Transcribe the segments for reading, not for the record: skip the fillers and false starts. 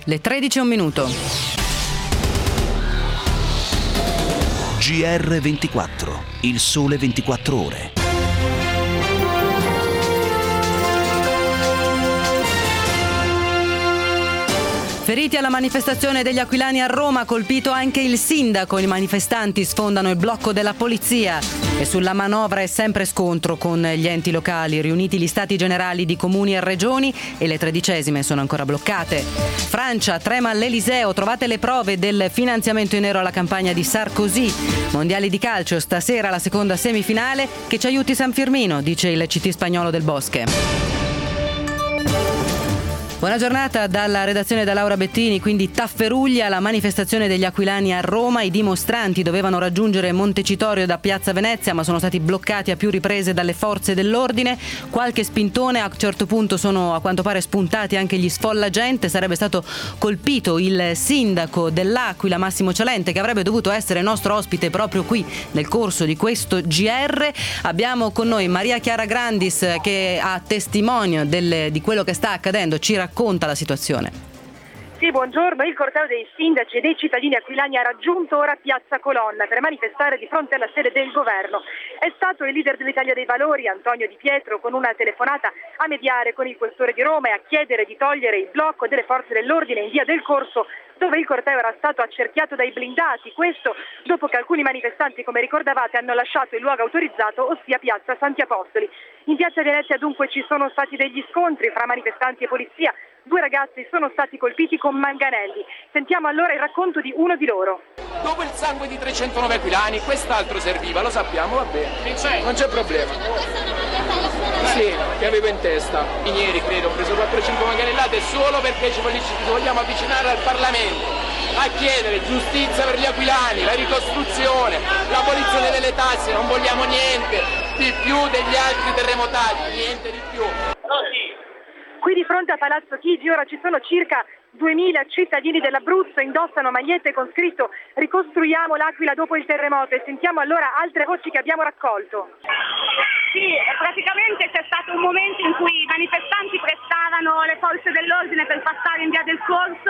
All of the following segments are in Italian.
Le 13:01. GR24, il sole 24 ore. Feriti alla manifestazione degli aquilani a Roma, colpito anche il sindaco. I manifestanti sfondano il blocco della polizia. E sulla manovra è sempre scontro con gli enti locali, riuniti gli stati generali di comuni e regioni e le 13esime sono ancora bloccate. Francia, trema all'Eliseo, trovate le prove del finanziamento in nero alla campagna di Sarkozy. Mondiali di calcio, stasera la seconda semifinale, che ci aiuti San Firmino, dice il CT spagnolo del Bosque. Buona giornata dalla redazione da Laura Bettini. Quindi Tafferuglia, la manifestazione degli aquilani a Roma. I dimostranti dovevano raggiungere Montecitorio da Piazza Venezia, ma sono stati bloccati a più riprese dalle forze dell'ordine. Qualche spintone, a un certo punto sono a quanto pare spuntati anche gli sfollagente. Sarebbe stato colpito il sindaco dell'Aquila, Massimo Cialente, che avrebbe dovuto essere nostro ospite proprio qui nel corso di questo GR. Abbiamo con noi Maria Chiara Grandis, che ha testimonio di quello che sta accadendo. Ci racconta la situazione. Sì, buongiorno. Il corteo dei sindaci e dei cittadini aquilani ha raggiunto ora Piazza Colonna per manifestare di fronte alla sede del governo. È stato il leader dell'Italia dei Valori, Antonio Di Pietro, con una telefonata a mediare con il questore di Roma e a chiedere di togliere il blocco delle forze dell'ordine in via del Corso, dove il corteo era stato accerchiato dai blindati. Questo dopo che alcuni manifestanti, come ricordavate, hanno lasciato il luogo autorizzato, ossia Piazza Santi Apostoli. In Piazza Venezia dunque ci sono stati degli scontri fra manifestanti e polizia. 2 ragazzi sono stati colpiti con manganelli. Sentiamo allora il racconto di uno di loro. Dopo il sangue di 309 aquilani, quest'altro serviva, lo sappiamo, va bene. Non c'è problema. Sì, che avevo in testa. Ieri credo ho preso 4-5 manganellate solo perché ci vogliamo avvicinare al Parlamento a chiedere giustizia per gli aquilani, la ricostruzione, l'abolizione delle tasse. Non vogliamo niente di più degli altri terremotati, niente di più. Qui di fronte a Palazzo Chigi ora ci sono circa 2000 cittadini dell'Abruzzo, indossano magliette con scritto "Ricostruiamo l'Aquila dopo il terremoto", e sentiamo allora altre voci che abbiamo raccolto. Sì, praticamente c'è stato un momento in cui i manifestanti pressavano le forze dell'ordine per passare in via del Corso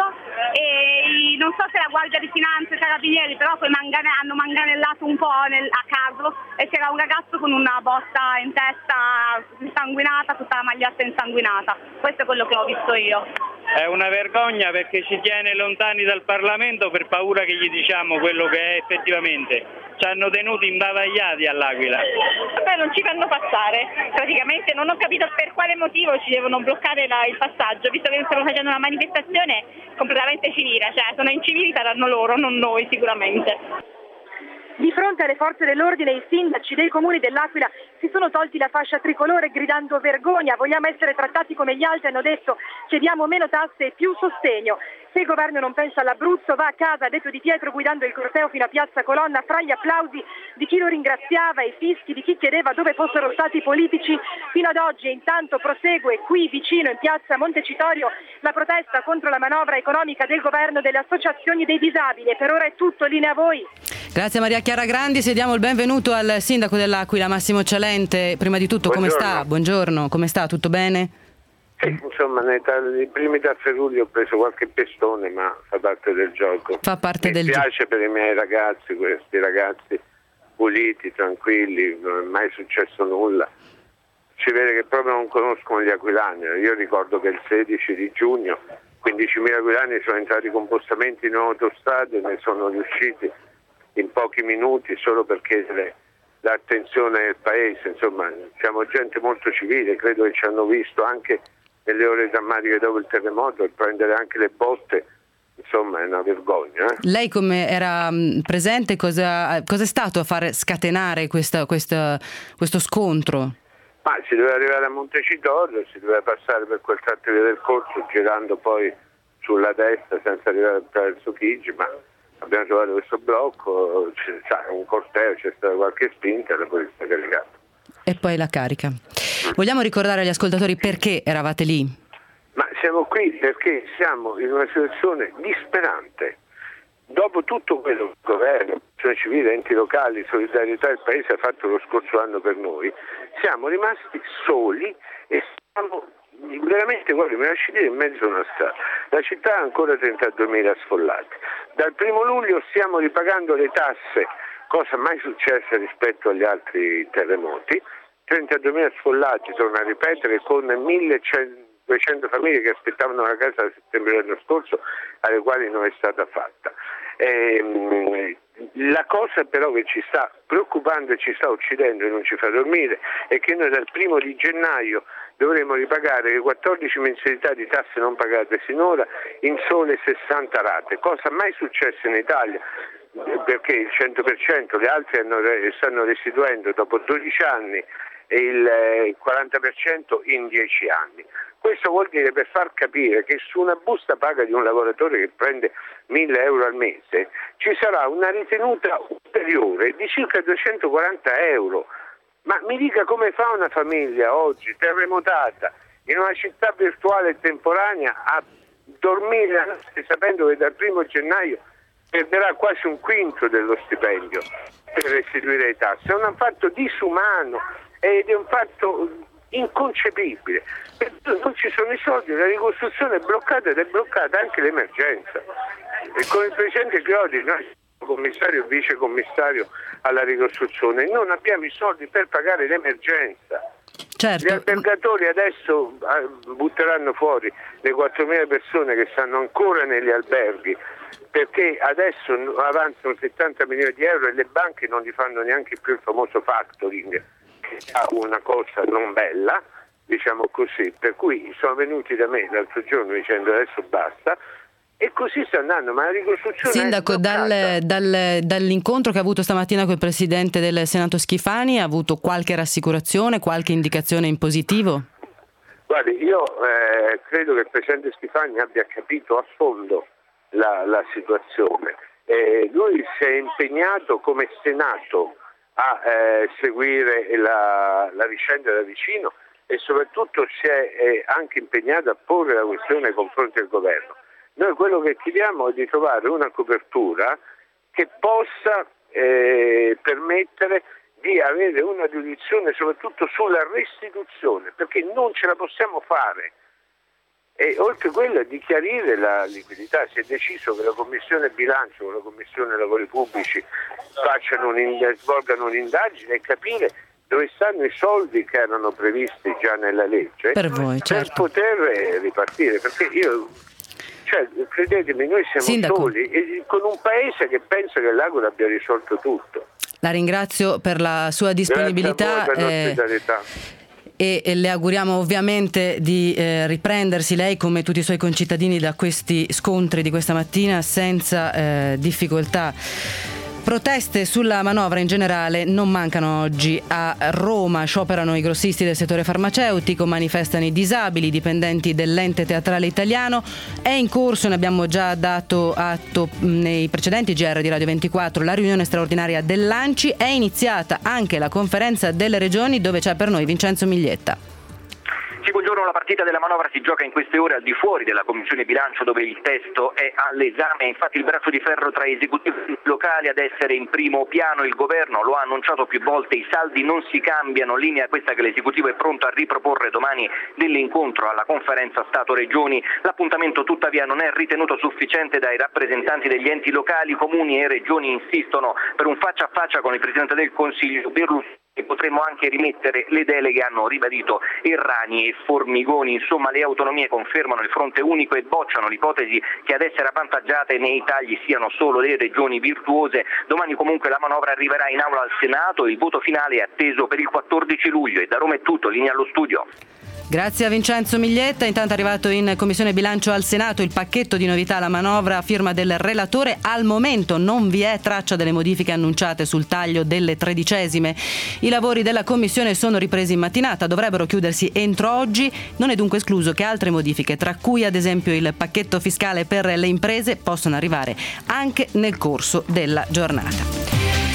e non so se la Guardia di Finanza e i Carabinieri, però poi hanno manganellato un po' a caso e c'era un ragazzo con una botta in testa insanguinata, tutta la maglietta insanguinata. Questo è quello che ho visto io. È una vergogna perché ci tiene lontani dal Parlamento per paura che gli diciamo quello che è effettivamente. Ci hanno tenuti imbavagliati all'Aquila. Non ci fanno passare, praticamente non ho capito per quale motivo ci devono bloccare il passaggio, visto che stiamo facendo una manifestazione completamente civile, cioè sono incivili, saranno loro, non noi sicuramente. Di fronte alle forze dell'ordine i sindaci dei comuni dell'Aquila si sono tolti la fascia tricolore gridando "vergogna, vogliamo essere trattati come gli altri", hanno detto "chiediamo meno tasse e più sostegno". Se il governo non pensa all'Abruzzo va a casa, ha detto Di Pietro guidando il corteo fino a Piazza Colonna, fra gli applausi di chi lo ringraziava e i fischi di chi chiedeva dove fossero stati i politici fino ad oggi. E intanto prosegue qui vicino in Piazza Montecitorio la protesta contro la manovra economica del governo delle associazioni dei disabili. E per ora è tutto, linea a voi. Grazie Maria Chiara Grandi, diamo il benvenuto al sindaco dell'Aquila, Massimo Cialente. Prima di tutto, come sta? Buongiorno, come sta? Tutto bene? Sì, insomma, nei primi Tafferugli ho preso qualche pestone, ma fa parte del gioco. Fa parte del gioco. Mi piace per i miei ragazzi, questi ragazzi puliti, tranquilli, non è mai successo nulla. Si vede che proprio non conoscono gli aquilani. Io ricordo che il 16 di giugno 15.000 aquilani sono entrati con postamenti in autostrade e ne sono riusciti in pochi minuti solo per chiedere l'attenzione del paese. Insomma, siamo gente molto civile, credo che ci hanno visto anche nelle ore drammatiche dopo il terremoto e prendere anche le botte, insomma, è una vergogna. Lei come era presente, cosa è stato a far scatenare questo scontro? Ma si doveva arrivare a Montecitorio, si doveva passare per quel tratto via del Corso, girando poi sulla destra senza arrivare attraverso Chigi, ma abbiamo trovato questo blocco, c'è un corteo, c'è stata qualche spinta e la polizia ha caricato. E poi la carica. Vogliamo ricordare agli ascoltatori perché eravate lì? Ma siamo qui perché siamo in una situazione disperante. Dopo tutto quello che il governo, protezione civile, enti locali, solidarietà del paese ha fatto lo scorso anno per noi, siamo rimasti soli e stiamo veramente, guardi, mi lasci dire, in mezzo a una strada. La città ha ancora 32.000 sfollati. Dal 1 luglio stiamo ripagando le tasse, cosa mai successa rispetto agli altri terremoti. 32.000 sfollati, torno a ripetere, con 1.200 famiglie che aspettavano la casa da settembre dell'anno scorso, alle quali non è stata fatta. La cosa però che ci sta preoccupando e ci sta uccidendo e non ci fa dormire è che noi dal 1 di gennaio dovremo ripagare le 14 mensilità di tasse non pagate sinora in sole 60 rate, cosa mai successa in Italia, perché il 100%, le altre stanno restituendo dopo 12 anni e il 40% in 10 anni. Questo vuol dire, per far capire, che su una busta paga di un lavoratore che prende 1.000 euro al mese ci sarà una ritenuta ulteriore di circa 240 euro. Ma mi dica come fa una famiglia oggi terremotata in una città virtuale e temporanea a dormire sapendo che dal 1 gennaio perderà quasi un quinto dello stipendio per restituire le tasse? È un fatto disumano ed è un fatto inconcepibile. Non ci sono i soldi, la ricostruzione è bloccata ed è bloccata anche l'emergenza. E con il presidente Chiodi, noi commissario e vicecommissario alla ricostruzione, non abbiamo i soldi per pagare l'emergenza. Certo. Gli albergatori adesso butteranno fuori le 4.000 persone che stanno ancora negli alberghi, perché adesso avanzano 70 milioni di euro e le banche non li fanno neanche più il famoso factoring, che è una cosa non bella, diciamo così, per cui sono venuti da me l'altro giorno dicendo adesso basta, e così sta andando, ma la ricostruzione Sindaco, dall'incontro che ha avuto stamattina con il Presidente del Senato Schifani, ha avuto qualche rassicurazione, qualche indicazione in positivo? Guardi, io credo che il Presidente Schifani abbia capito a fondo la situazione. Lui si è impegnato come Senato a seguire la vicenda da vicino e soprattutto si è anche impegnato a porre la questione nei confronti del governo. Noi quello che chiediamo è di trovare una copertura che possa permettere di avere una giurisdizione soprattutto sulla restituzione, perché non ce la possiamo fare. E oltre a quello di chiarire la liquidità, si è deciso che la Commissione Bilancio con la Commissione Lavori Pubblici svolgano un'indagine e capire dove stanno i soldi che erano previsti già nella legge per voi, certo, per poter ripartire, perché credetemi, noi siamo Sindaco, soli con un paese che pensa che l'Aquila abbia risolto tutto. La ringrazio per la sua disponibilità. Grazie a voi per l'ospitalità. E le auguriamo ovviamente di riprendersi, lei come tutti i suoi concittadini, da questi scontri di questa mattina senza difficoltà. Proteste sulla manovra in generale non mancano oggi. A Roma scioperano i grossisti del settore farmaceutico, manifestano i disabili, i dipendenti dell'ente teatrale italiano. È in corso, ne abbiamo già dato atto nei precedenti GR di Radio 24, la riunione straordinaria dell'ANCI. È iniziata anche la conferenza delle regioni, dove c'è per noi Vincenzo Miglietta. Sì, buongiorno. La partita della manovra si gioca in queste ore al di fuori della Commissione Bilancio, dove il testo è all'esame. Infatti il braccio di ferro tra esecutivi locali ad essere in primo piano. Il governo lo ha annunciato più volte, i saldi non si cambiano, linea questa che l'esecutivo è pronto a riproporre domani nell'incontro alla conferenza Stato-Regioni. L'appuntamento tuttavia non è ritenuto sufficiente dai rappresentanti degli enti locali. Comuni e regioni insistono per un faccia a faccia con il Presidente del Consiglio Berlusconi. E potremmo anche rimettere le deleghe, hanno ribadito Errani e Formigoni. Insomma, le autonomie confermano il fronte unico e bocciano l'ipotesi che ad essere avvantaggiate nei tagli siano solo le regioni virtuose. Domani comunque la manovra arriverà in aula al Senato, il voto finale è atteso per il 14 luglio. E da Roma è tutto, linea allo studio. Grazie a Vincenzo Miglietta. Intanto è arrivato in Commissione Bilancio al Senato il pacchetto di novità alla manovra a firma del relatore. Al momento non vi è traccia delle modifiche annunciate sul taglio delle tredicesime. I lavori della Commissione sono ripresi in mattinata, dovrebbero chiudersi entro oggi. Non è dunque escluso che altre modifiche, tra cui ad esempio il pacchetto fiscale per le imprese, possano arrivare anche nel corso della giornata.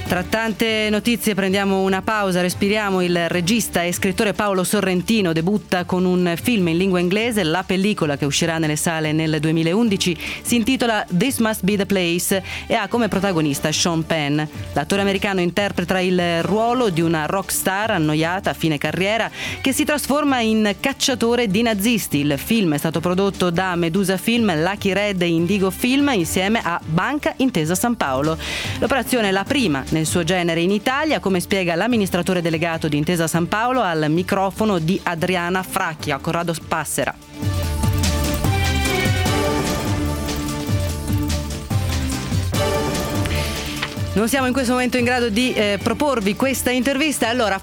Tra tante notizie prendiamo una pausa, respiriamo. Il regista e scrittore Paolo Sorrentino debutta con un film in lingua inglese. La pellicola, che uscirà nelle sale nel 2011, si intitola This Must Be the Place e ha come protagonista Sean Penn. L'attore americano interpreta il ruolo di una rock star annoiata a fine carriera che si trasforma in cacciatore di nazisti. Il film è stato prodotto da Medusa Film, Lucky Red e Indigo Film insieme a Banca Intesa San Paolo. L'operazione è la prima nel suo genere in Italia, come spiega l'amministratore delegato di Intesa San Paolo al microfono di Adriana Fracchia, Corrado Passera. Non siamo in questo momento in grado di proporvi questa intervista, allora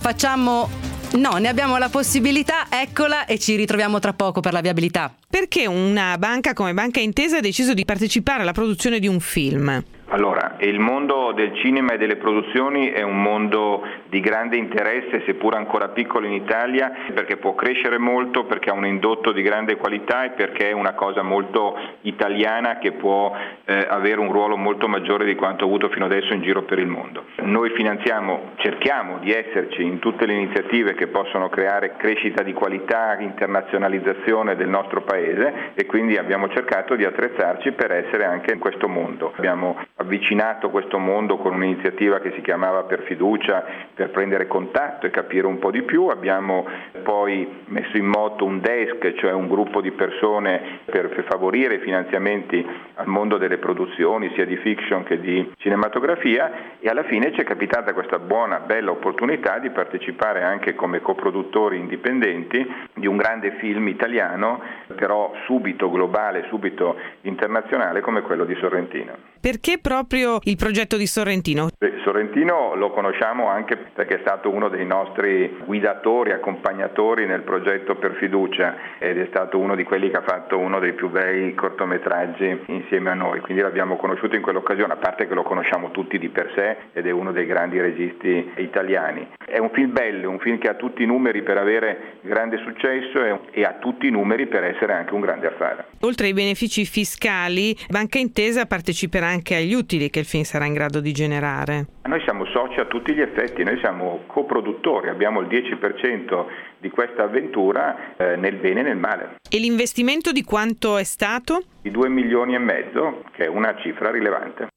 ne abbiamo la possibilità, eccola, e ci ritroviamo tra poco per la viabilità. Perché una banca come Banca Intesa ha deciso di partecipare alla produzione di un film? Allora, il mondo del cinema e delle produzioni è un mondo di grande interesse, seppur ancora piccolo in Italia, perché può crescere molto, perché ha un indotto di grande qualità e perché è una cosa molto italiana che può avere un ruolo molto maggiore di quanto ha avuto fino adesso in giro per il mondo. Noi cerchiamo di esserci in tutte le iniziative che possono creare crescita di qualità, internazionalizzazione del nostro paese, e quindi abbiamo cercato di attrezzarci per essere anche in questo mondo. Abbiamo avvicinato questo mondo con un'iniziativa che si chiamava Per Fiducia, per prendere contatto e capire un po' di più. Abbiamo poi messo in moto un desk, cioè un gruppo di persone per favorire i finanziamenti al mondo delle produzioni, sia di fiction che di cinematografia, e alla fine ci è capitata questa bella opportunità di partecipare anche come coproduttori indipendenti di un grande film italiano, però subito globale, subito internazionale, come quello di Sorrentino. Perché proprio il progetto di Sorrentino? Sorrentino lo conosciamo anche perché è stato uno dei nostri guidatori, accompagnatori nel progetto Per Fiducia, ed è stato uno di quelli che ha fatto uno dei più bei cortometraggi insieme a noi, quindi l'abbiamo conosciuto in quell'occasione, a parte che lo conosciamo tutti di per sé ed è uno dei grandi registi italiani. È un film bello, un film che ha tutti i numeri per avere grande successo e ha tutti i numeri per essere anche un grande affare. Oltre ai benefici fiscali, Banca Intesa parteciperà anche agli utili che il film sarà in grado di generare. Noi siamo soci a tutti gli effetti, noi siamo coproduttori, abbiamo il 10% di questa avventura nel bene e nel male. E l'investimento di quanto è stato? Di 2,5 milioni, che è una cifra rilevante.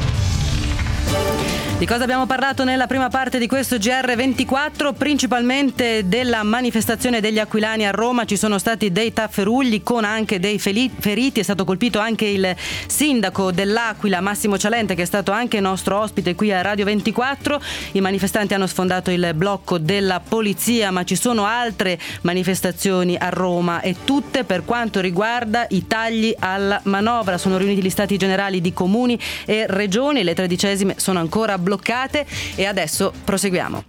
Di cosa abbiamo parlato nella prima parte di questo GR24? Principalmente della manifestazione degli aquilani a Roma. Ci sono stati dei tafferugli con anche dei feriti. È stato colpito anche il sindaco dell'Aquila, Massimo Cialente, che è stato anche nostro ospite qui a Radio 24. I manifestanti hanno sfondato il blocco della polizia, ma ci sono altre manifestazioni a Roma, e tutte per quanto riguarda i tagli alla manovra. Sono riuniti gli stati generali di comuni e regioni, le 13esime sono ancora bloccate, e adesso proseguiamo.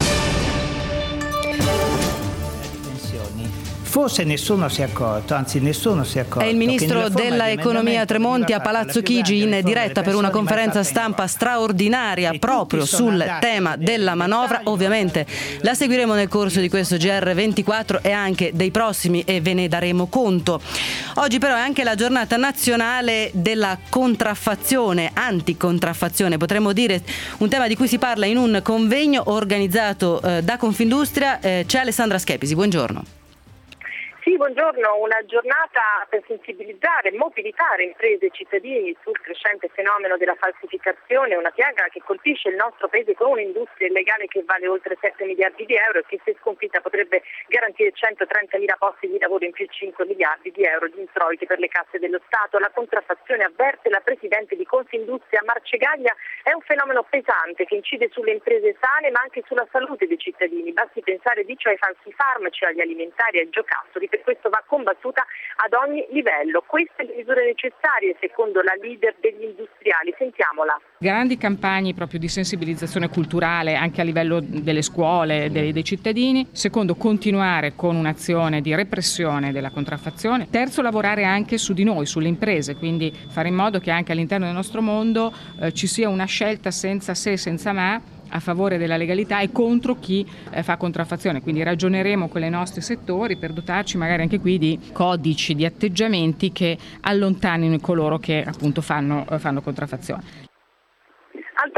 Forse nessuno si è accorto. È il ministro della economia Tremonti a Palazzo Chigi in diretta per una conferenza stampa straordinaria proprio sul tema della manovra. Ovviamente la seguiremo nel corso di questo GR24 e anche dei prossimi, e ve ne daremo conto. Oggi però è anche la giornata nazionale della contraffazione, anticontraffazione, potremmo dire, un tema di cui si parla in un convegno organizzato da Confindustria. C'è Alessandra Schepisi, buongiorno. Sì, buongiorno. Una giornata per sensibilizzare e mobilitare imprese e cittadini sul crescente fenomeno della falsificazione, una piaga che colpisce il nostro paese con un'industria illegale che vale oltre 7 miliardi di euro e che, se sconfitta, potrebbe garantire 130.000 posti di lavoro in più 5 miliardi di euro di introiti per le casse dello Stato. La contraffazione, avverte la presidente di Confindustria Marcegaglia, è un fenomeno pesante che incide sulle imprese sane ma anche sulla salute dei cittadini. Basti pensare, dice, ai falsi farmaci, agli alimentari, ai giocattoli. Per questo va combattuta ad ogni livello. Queste le misure necessarie, secondo la leader degli industriali. Sentiamola. Grandi campagne proprio di sensibilizzazione culturale anche a livello delle scuole, dei cittadini. Secondo, continuare con un'azione di repressione della contraffazione. Terzo, lavorare anche su di noi, sulle imprese, quindi fare in modo che anche all'interno del nostro mondo ci sia una scelta senza se, senza ma, a favore della legalità e contro chi fa contraffazione. Quindi ragioneremo con i nostri settori per dotarci magari anche qui di codici, di atteggiamenti che allontanino coloro che appunto fanno contraffazione. Altro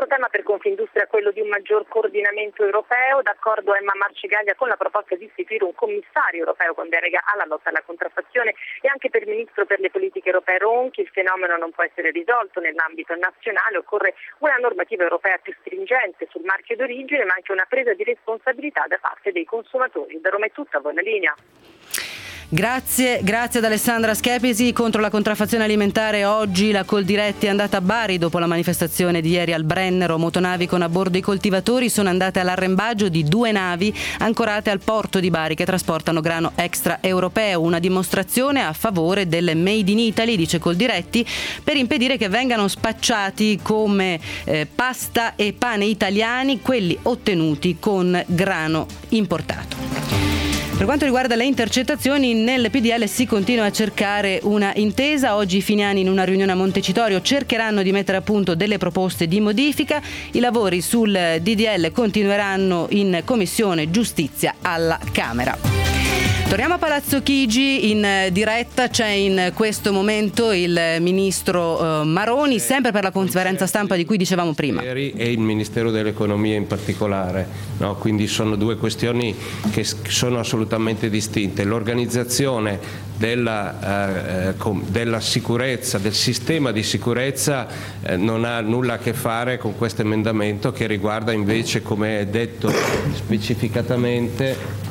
Altro tema per Confindustria è quello di un maggior coordinamento europeo. D'accordo Emma Marcegaglia con la proposta di istituire un commissario europeo con delega alla lotta alla contraffazione, e anche per il ministro per le politiche europee Ronchi. Il fenomeno non può essere risolto nell'ambito nazionale, occorre una normativa europea più stringente sul marchio d'origine, ma anche una presa di responsabilità da parte dei consumatori. Da Roma è tutta, buona linea. Grazie ad Alessandra Schepisi. Contro la contraffazione alimentare oggi la Coldiretti è andata a Bari dopo la manifestazione di ieri al Brennero. Motonavi con a bordo i coltivatori sono andate all'arrembaggio di 2 navi ancorate al porto di Bari che trasportano grano extraeuropeo, una dimostrazione a favore del Made in Italy, dice Coldiretti, per impedire che vengano spacciati come pasta e pane italiani quelli ottenuti con grano importato. Per quanto riguarda le intercettazioni, nel PDL si continua a cercare una intesa. Oggi i finiani in una riunione a Montecitorio cercheranno di mettere a punto delle proposte di modifica. I lavori sul DDL continueranno in Commissione Giustizia alla Camera. Torniamo a Palazzo Chigi, in diretta c'è in questo momento il ministro Maroni, sempre per la conferenza stampa di cui dicevamo prima. E il Ministero dell'Economia in particolare, no? Quindi sono 2 questioni che sono assolutamente distinte. L'organizzazione della sicurezza, del sistema di sicurezza non ha nulla a che fare con questo emendamento, che riguarda invece, come è detto specificatamente,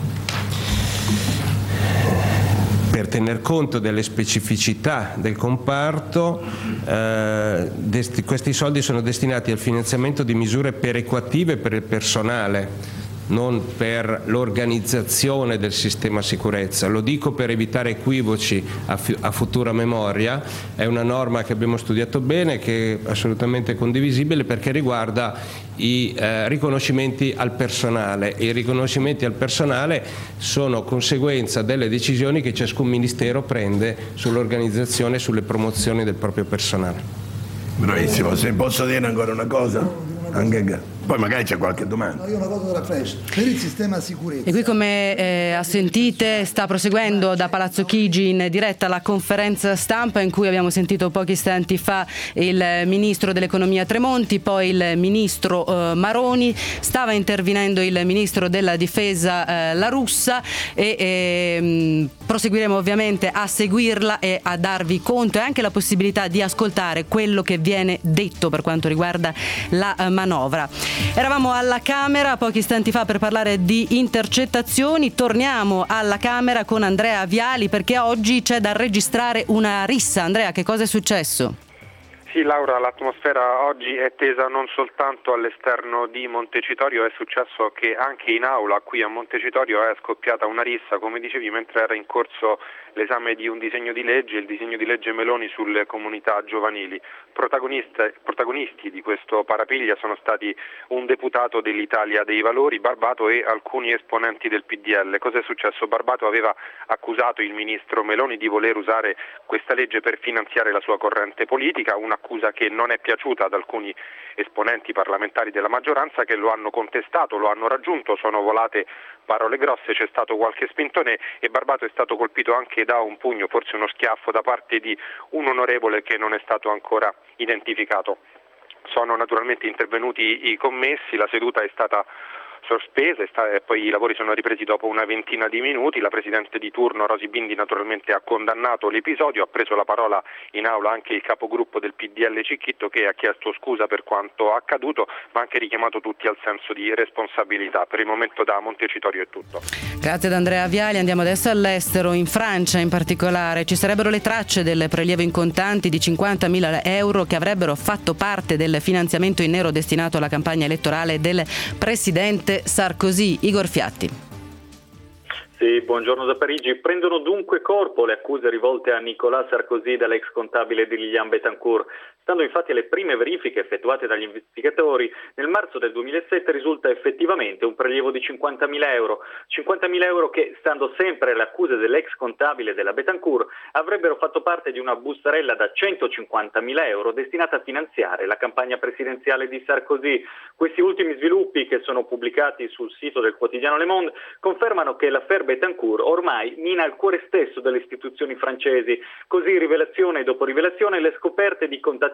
per tener conto delle specificità del comparto, questi soldi sono destinati al finanziamento di misure perequative per il personale, non per l'organizzazione del sistema sicurezza. Lo dico per evitare equivoci a futura memoria. È una norma che abbiamo studiato bene, che è assolutamente condivisibile, perché riguarda i riconoscimenti al personale, e i riconoscimenti al personale sono conseguenza delle decisioni che ciascun ministero prende sull'organizzazione e sulle promozioni del proprio personale. Bravissimo, se posso dire ancora una cosa? Anche poi magari c'è qualche domanda. No, io una cosa della Fresh per il sistema sicurezza. E qui, come sentite, sta proseguendo da Palazzo Chigi in diretta la conferenza stampa in cui abbiamo sentito pochi istanti fa il ministro dell'economia Tremonti, poi il ministro Maroni, stava intervenendo il ministro della difesa La Russa, e proseguiremo ovviamente a seguirla e a darvi conto e anche la possibilità di ascoltare quello che viene detto per quanto riguarda la manovra. Eravamo alla Camera pochi istanti fa per parlare di intercettazioni. Torniamo alla Camera con Andrea Viali, perché oggi c'è da registrare una rissa. Andrea, che cosa è successo? Sì, Laura, l'atmosfera oggi è tesa non soltanto all'esterno di Montecitorio, è successo che anche in aula qui a Montecitorio è scoppiata una rissa, come dicevi, mentre era in corso l'esame di un disegno di legge, il disegno di legge Meloni sulle comunità giovanili. Protagonisti di questo parapiglia sono stati un deputato dell'Italia dei Valori, Barbato, e alcuni esponenti del PDL. Cosa è successo? Barbato aveva accusato il ministro Meloni di voler usare questa legge per finanziare la sua corrente politica, un'accusa che non è piaciuta ad alcuni esponenti parlamentari della maggioranza, che lo hanno contestato, lo hanno raggiunto, sono volate parole grosse, c'è stato qualche spintone e Barbato è stato colpito anche da un pugno, forse uno schiaffo, da parte di un onorevole che non è stato ancora identificato. Sono naturalmente intervenuti i commessi, la seduta è stata sospesa e poi i lavori sono ripresi dopo una ventina di minuti. La presidente di turno Rosi Bindi naturalmente ha condannato l'episodio, ha preso la parola in aula anche il capogruppo del PDL Cicchitto, che ha chiesto scusa per quanto accaduto, ma ha anche richiamato tutti al senso di responsabilità. Per il momento da Montecitorio è tutto. Grazie ad Andrea Viali. Andiamo adesso all'estero, in Francia in particolare. Ci sarebbero le tracce del prelievo in contanti di 50.000 euro che avrebbero fatto parte del finanziamento in nero destinato alla campagna elettorale del presidente Sarkozy. Igor Fiatti. Sì, buongiorno da Parigi. Prendono dunque corpo le accuse rivolte a Nicolas Sarkozy dall'ex contabile di Liliane Bettencourt. Stando infatti alle prime verifiche effettuate dagli investigatori, nel marzo del 2007 risulta effettivamente un prelievo di 50.000 euro. 50.000 euro che, stando sempre alle accuse dell'ex contabile della Bettencourt, avrebbero fatto parte di una bustarella da 150.000 euro destinata a finanziare la campagna presidenziale di Sarkozy. Questi ultimi sviluppi, che sono pubblicati sul sito del quotidiano Le Monde, confermano che l'affaire Bettencourt ormai mina il cuore stesso delle istituzioni francesi. Così, rivelazione dopo rivelazione, le scoperte di contatti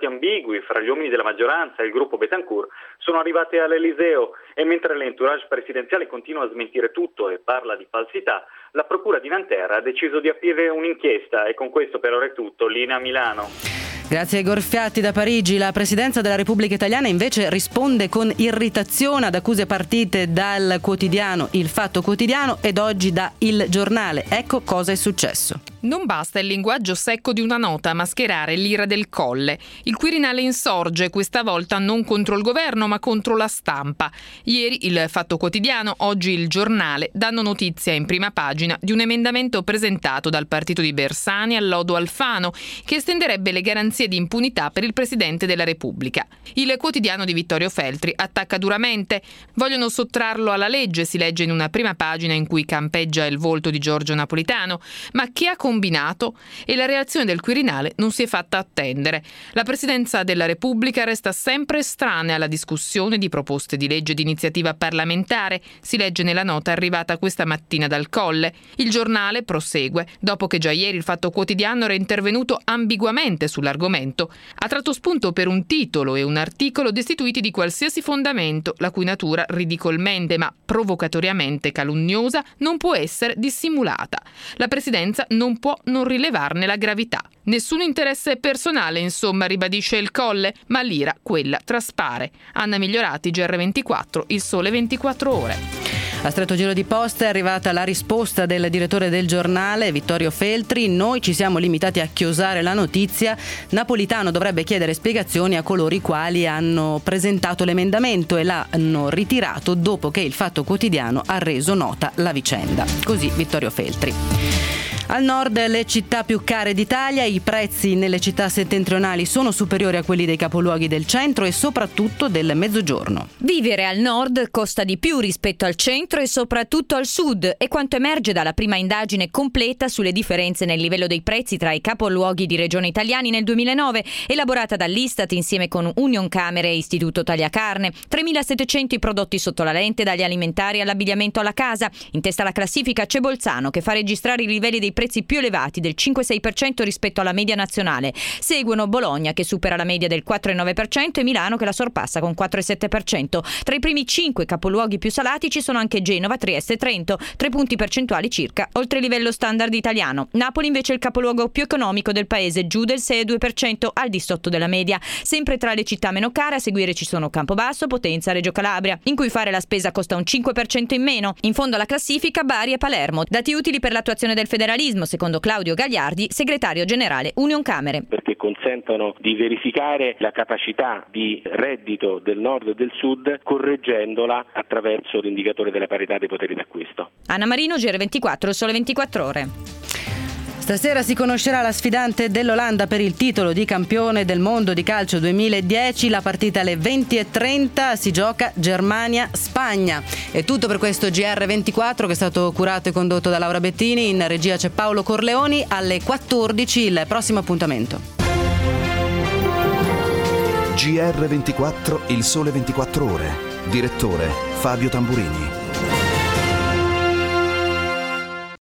stati ambigui fra gli uomini della maggioranza e il gruppo Betancourt sono arrivate all'Eliseo e mentre l'entourage presidenziale continua a smentire tutto e parla di falsità, la Procura di Nanterre ha deciso di aprire un'inchiesta e con questo per ora è tutto. Linea Milano. Grazie ai Gorfiatti da Parigi. La Presidenza della Repubblica Italiana invece risponde con irritazione ad accuse partite dal quotidiano Il Fatto Quotidiano ed oggi da Il Giornale. Ecco cosa è successo. Non basta il linguaggio secco di una nota a mascherare l'ira del Colle. Il Quirinale insorge, questa volta non contro il governo ma contro la stampa. Ieri Il Fatto Quotidiano, oggi Il Giornale danno notizia in prima pagina di un emendamento presentato dal partito di Bersani al lodo Alfano che estenderebbe le garanzie di impunità per il Presidente della Repubblica. Il quotidiano di Vittorio Feltri attacca duramente. Vogliono sottrarlo alla legge, si legge in una prima pagina in cui campeggia il volto di Giorgio Napolitano. Ma chi ha combinato? E la reazione del Quirinale non si è fatta attendere. La Presidenza della Repubblica resta sempre estranea alla discussione di proposte di legge di iniziativa parlamentare, si legge nella nota arrivata questa mattina dal Colle. Il Giornale prosegue. Dopo che già ieri Il Fatto Quotidiano era intervenuto ambiguamente sull'argomento, ha tratto spunto per un titolo e un articolo destituiti di qualsiasi fondamento, la cui natura ridicolmente ma provocatoriamente calunniosa non può essere dissimulata. La Presidenza non può non rilevarne la gravità. Nessun interesse personale, insomma, ribadisce il Colle, ma l'ira, quella, traspare. Anna Migliorati, GR24, Il Sole 24 Ore. A stretto giro di posta è arrivata la risposta del direttore del Giornale, Vittorio Feltri. Noi ci siamo limitati a chiosare la notizia. Napolitano dovrebbe chiedere spiegazioni a coloro i quali hanno presentato l'emendamento e l'hanno ritirato dopo che Il Fatto Quotidiano ha reso nota la vicenda. Così Vittorio Feltri. Al nord le città più care d'Italia, i prezzi nelle città settentrionali sono superiori a quelli dei capoluoghi del centro e soprattutto del mezzogiorno. Vivere al nord costa di più rispetto al centro e soprattutto al sud, è quanto emerge dalla prima indagine completa sulle differenze nel livello dei prezzi tra i capoluoghi di regione italiani nel 2009, elaborata dall'Istat insieme con Unioncamere e Istituto Tagliacarne. 3.700 i prodotti sotto la lente, dagli alimentari all'abbigliamento alla casa. In testa alla classifica c'è Bolzano, che fa registrare i livelli dei prezzi più elevati del 5-6% rispetto alla media nazionale. Seguono Bologna, che supera la media del 4,9%, e Milano, che la sorpassa con 4,7%. Tra i primi 5 capoluoghi più salati ci sono anche Genova, Trieste e Trento, 3 punti percentuali circa oltre il livello standard italiano. Napoli invece è il capoluogo più economico del paese, giù del 6,2%, al di sotto della media. Sempre tra le città meno care, a seguire ci sono Campobasso, Potenza, Reggio Calabria, in cui fare la spesa costa un 5% in meno. In fondo alla classifica Bari e Palermo. Dati utili per l'attuazione del federalismo, secondo Claudio Gagliardi, segretario generale Unioncamere. Perché consentono di verificare la capacità di reddito del nord e del sud, correggendola attraverso l'indicatore della parità dei poteri d'acquisto. Anna Marino, GR24, Sole 24 Ore. Stasera si conoscerà la sfidante dell'Olanda per il titolo di campione del mondo di calcio 2010. La partita alle 20:30 si gioca Germania-Spagna. È tutto per questo GR24 che è stato curato e condotto da Laura Bettini. In regia c'è Paolo Corleoni. Alle 14 il prossimo appuntamento. GR24, Il Sole 24 Ore. Direttore Fabio Tamburini.